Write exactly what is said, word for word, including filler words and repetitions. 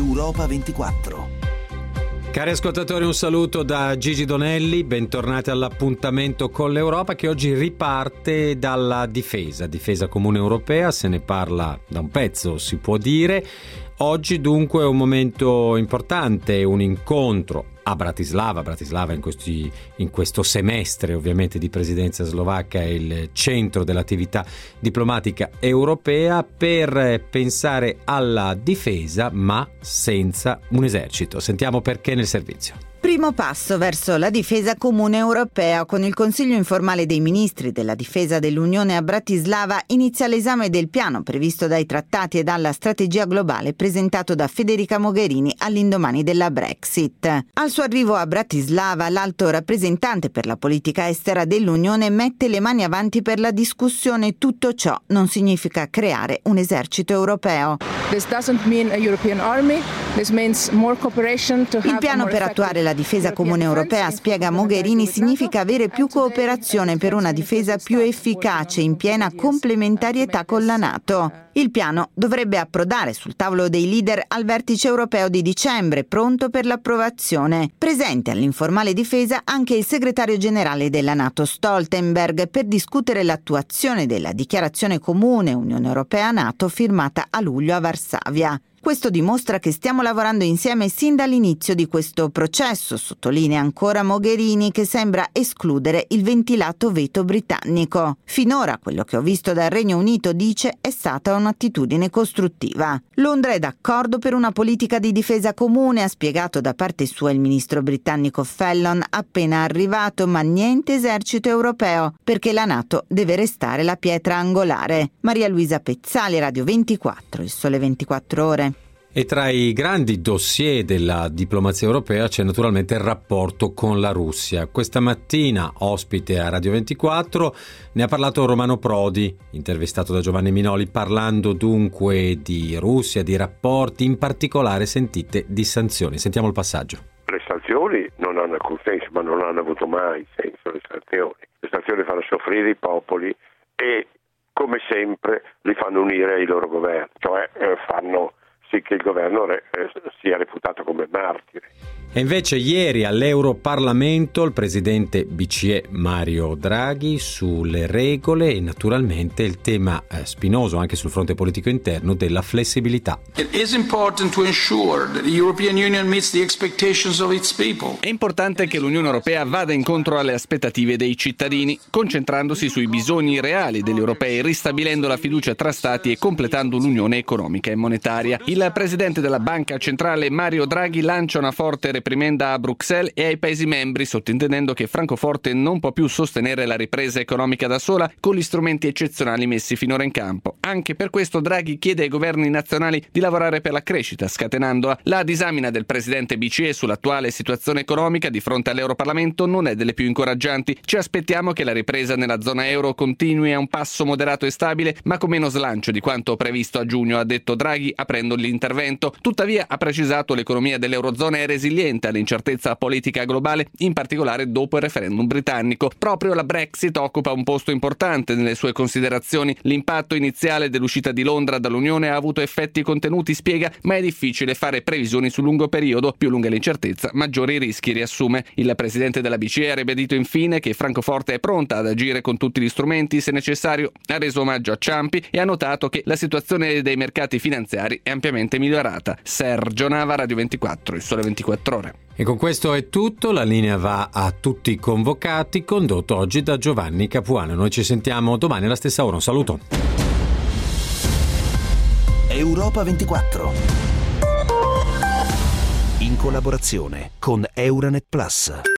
Europa ventiquattro. Cari ascoltatori, un saluto da Gigi Donelli, bentornati all'appuntamento con l'Europa che oggi riparte dalla difesa, difesa comune europea, se ne parla da un pezzo si può dire. Oggi dunque è un momento importante, un incontro a Bratislava, Bratislava in, questi, in questo semestre ovviamente di presidenza slovacca è il centro dell'attività diplomatica europea per pensare alla difesa ma senza un esercito. Sentiamo perché nel servizio. Primo passo verso la difesa comune europea. Con il Consiglio informale dei ministri della difesa dell'Unione a Bratislava inizia l'esame del piano previsto dai trattati e dalla strategia globale presentato da Federica Mogherini all'indomani della Brexit. Al suo arrivo a Bratislava, l'alto rappresentante per la politica estera dell'Unione mette le mani avanti per la discussione. Tutto ciò non significa creare un esercito europeo. This doesn't mean a European army. This means more cooperation to have Il piano per attuare la difesa comune europea, spiega Mogherini, significa avere più cooperazione per una difesa più efficace in piena complementarietà con la NATO. Il piano dovrebbe approdare sul tavolo dei leader al vertice europeo di dicembre, pronto per l'approvazione. Presente all'informale difesa anche il segretario generale della NATO Stoltenberg per discutere l'attuazione della dichiarazione comune Unione Europea-NATO firmata a luglio a Varsavia. Questo dimostra che stiamo lavorando insieme sin dall'inizio di questo processo, sottolinea ancora Mogherini, che sembra escludere il ventilato veto britannico. Finora quello che ho visto dal Regno Unito, dice, è stata un'attitudine costruttiva. Londra è d'accordo per una politica di difesa comune, ha spiegato da parte sua il ministro britannico Fallon appena arrivato, ma niente esercito europeo, perché la NATO deve restare la pietra angolare. Maria Luisa Pezzali, Radio ventiquattro, Il Sole ventiquattro Ore. E tra i grandi dossier della diplomazia europea c'è naturalmente il rapporto con la Russia. Questa mattina, ospite a Radio ventiquattro, ne ha parlato Romano Prodi, intervistato da Giovanni Minoli, parlando dunque di Russia, di rapporti, in particolare, sentite, di sanzioni. Sentiamo il passaggio. Le sanzioni non hanno alcun senso, ma non hanno avuto mai senso le sanzioni. Le sanzioni fanno soffrire i popoli e, come sempre, li fanno unire ai loro governi, cioè eh, fanno sì che il governo re, eh, sia reputato come martire. E invece ieri all'Europarlamento il presidente B C E Mario Draghi sulle regole e naturalmente il tema eh, spinoso anche sul fronte politico interno della flessibilità. It is important to ensure that the European Union meets the expectations of its people. È importante che l'Unione Europea vada incontro alle aspettative dei cittadini, concentrandosi sui bisogni reali degli europei, ristabilendo la fiducia tra stati e completando l'unione economica e monetaria. Il presidente della Banca Centrale Mario Draghi lancia una forte reprimenda a Bruxelles e ai Paesi membri, sottintendendo che Francoforte non può più sostenere la ripresa economica da sola con gli strumenti eccezionali messi finora in campo. Anche per questo Draghi chiede ai governi nazionali di lavorare per la crescita, scatenandola. La disamina del presidente B C E sull'attuale situazione economica di fronte all'Europarlamento non è delle più incoraggianti. Ci aspettiamo che la ripresa nella zona euro continui a un passo moderato e stabile, ma con meno slancio di quanto previsto a giugno, ha detto Draghi aprendo l'intervento. Tuttavia, ha precisato, l'economia dell'Eurozona è resiliente all'incertezza politica globale, in particolare dopo il referendum britannico. Proprio la Brexit occupa un posto importante nelle sue considerazioni. L'impatto iniziale dell'uscita di Londra dall'Unione ha avuto effetti contenuti, spiega, ma è difficile fare previsioni sul lungo periodo. Più lunga l'incertezza, maggiori i rischi, riassume. Il presidente della B C E ha ribadito infine che Francoforte è pronta ad agire con tutti gli strumenti se necessario, ha reso omaggio a Ciampi e ha notato che la situazione dei mercati finanziari è ampiamente migliorata. Sergio Nava, Radio ventiquattro, Il Sole ventiquattro Ore. E con questo è tutto, la linea va a tutti i convocati, condotto oggi da Giovanni Capuano. Noi ci sentiamo domani alla stessa ora, un saluto. Europa ventiquattro, in collaborazione con Euranet Plus.